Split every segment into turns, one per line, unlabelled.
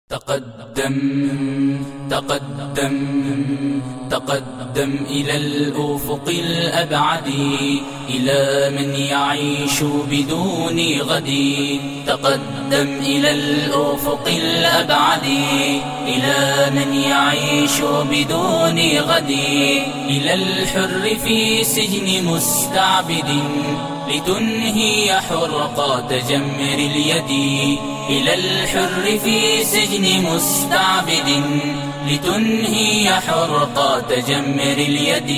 تقدم تقدم تقدم إلى الأفق الأبعد، إلى من يعيش بدون غد. تقدم إلى الأفق الأبعد، إلى من يعيش بدون غد. إلى الحر في سجن مستعبد، لتنهي حرقات جمر اليد. إلى الحر في سجن مستعبد، لتنهي حرقات جمر اليد.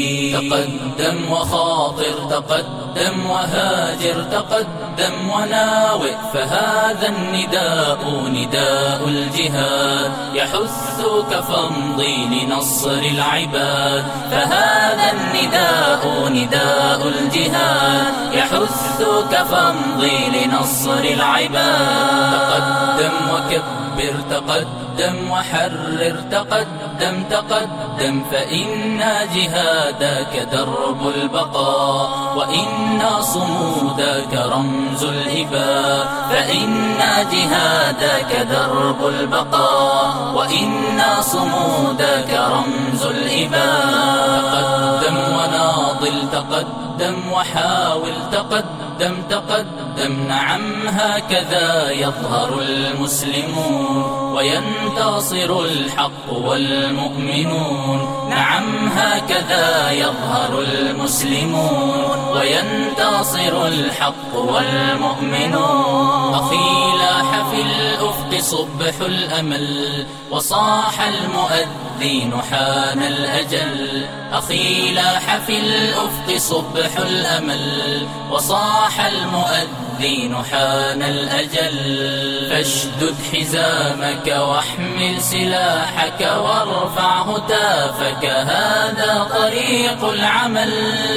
تقدم وخاطر، تقدم وهاجر، تقدم وناوئ، فهذا النداء نداء الجهاد، يحثك فامضي لنصر العباد. فهذا النداء نداء الجهاد، يحثك فامضي لنصر العباد. تقدم وكبر، تقدم وحرر، تقدم تقدم، فإن جهادك درب البقاء، وإن صمودك رمز الإباء. فإن جهادك درب البقاء، وإن صمودك رمز الإباء. تقدم وناضل، تقدم وحاول، تقدم تقدم، نعم هكذا يظهر المسلمون، وينتصر الحق والمؤمنون. نعم هكذا يظهر المسلمون، وينتصر الحق والمؤمنون. أخي لاح في الأفق صبح الأمل، وصاح المؤذن حان الأجل. أخي لاح في الأفق صبح الأمل، وصاح المؤذن حان الأجل. فاشدد حزامك واحمل سلاحك، وارفع هتافك، هذا طريق العمل.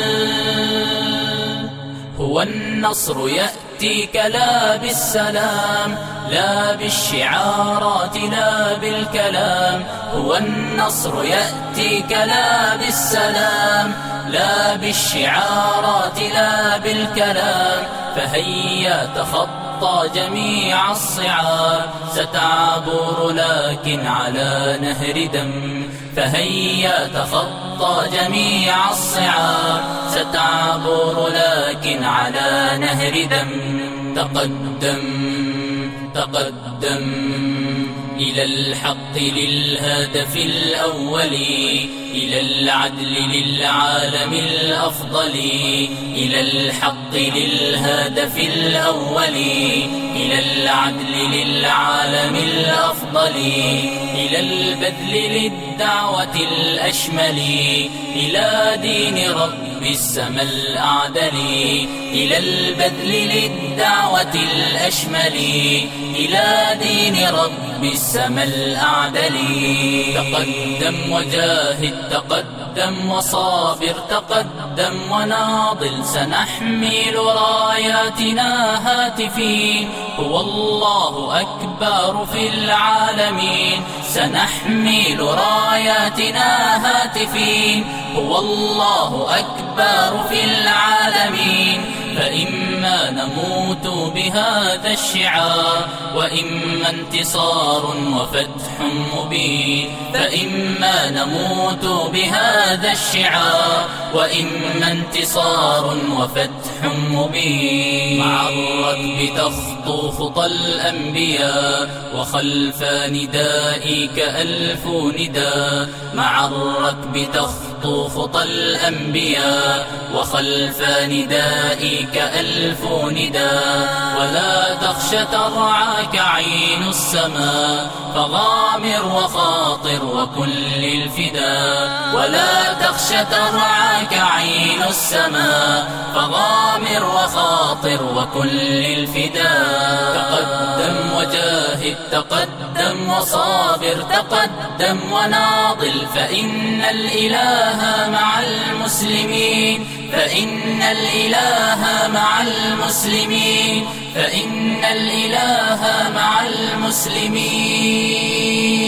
هو النصر يأتيك لا بالسلام، لا بالشعارات، لا بالكلام. هو النصر يأتيك لا بالسلام، لا بالشعارات، لا بالكلام. فهيا تخطى جميع الصعاب، ستعبر لكن على نهر دم. فهيا تخطى جميع الصعاب، ستعبر لكن على نهر دم. تقدم تقدم إلى الحق للهدف الأول، إلى العدل للعالم الأفضل. إلى الحق للهدف الأول، إلى العدل للعالم الأفضل. إلى البذل للدعوة الأشمل، إلى دين رب السما الأعدل. إلى البذل للدعوة الأشمل، إلى دين رب السما الأعدل. تقدم وجاهد، تقدم وصابر، تقدم وناضل، سنحمل راياتنا هاتفين. هو الله أكبر في العالمين، سنحمل راياتنا هاتفين. هو الله أكبر في العالمين. فإما نموت بهذا الشعار، وإما انتصار وفتح مبين. فإما نموت بهذا الشعار، وإما انتصار وفتح مبين. مع الركب تخطو خطى الأنبياء، وخلف ندائك ألف نداء. مع الركب تخطو خطى الأنبياء، وخلف ندائك ألف نداء. ولا تخش ترعاك عين السماء، فغامر وخاطر وكن للفداء. ولا تخش ترعاك عين السماء، فغامر وخاطر وكن للفداء. تقدم وجاهد، تقدم وصابر، تقدم وناضل، فإن الإله مع المسلمين. فإن الإله مع المسلمين. فإن الإله مع المسلمين.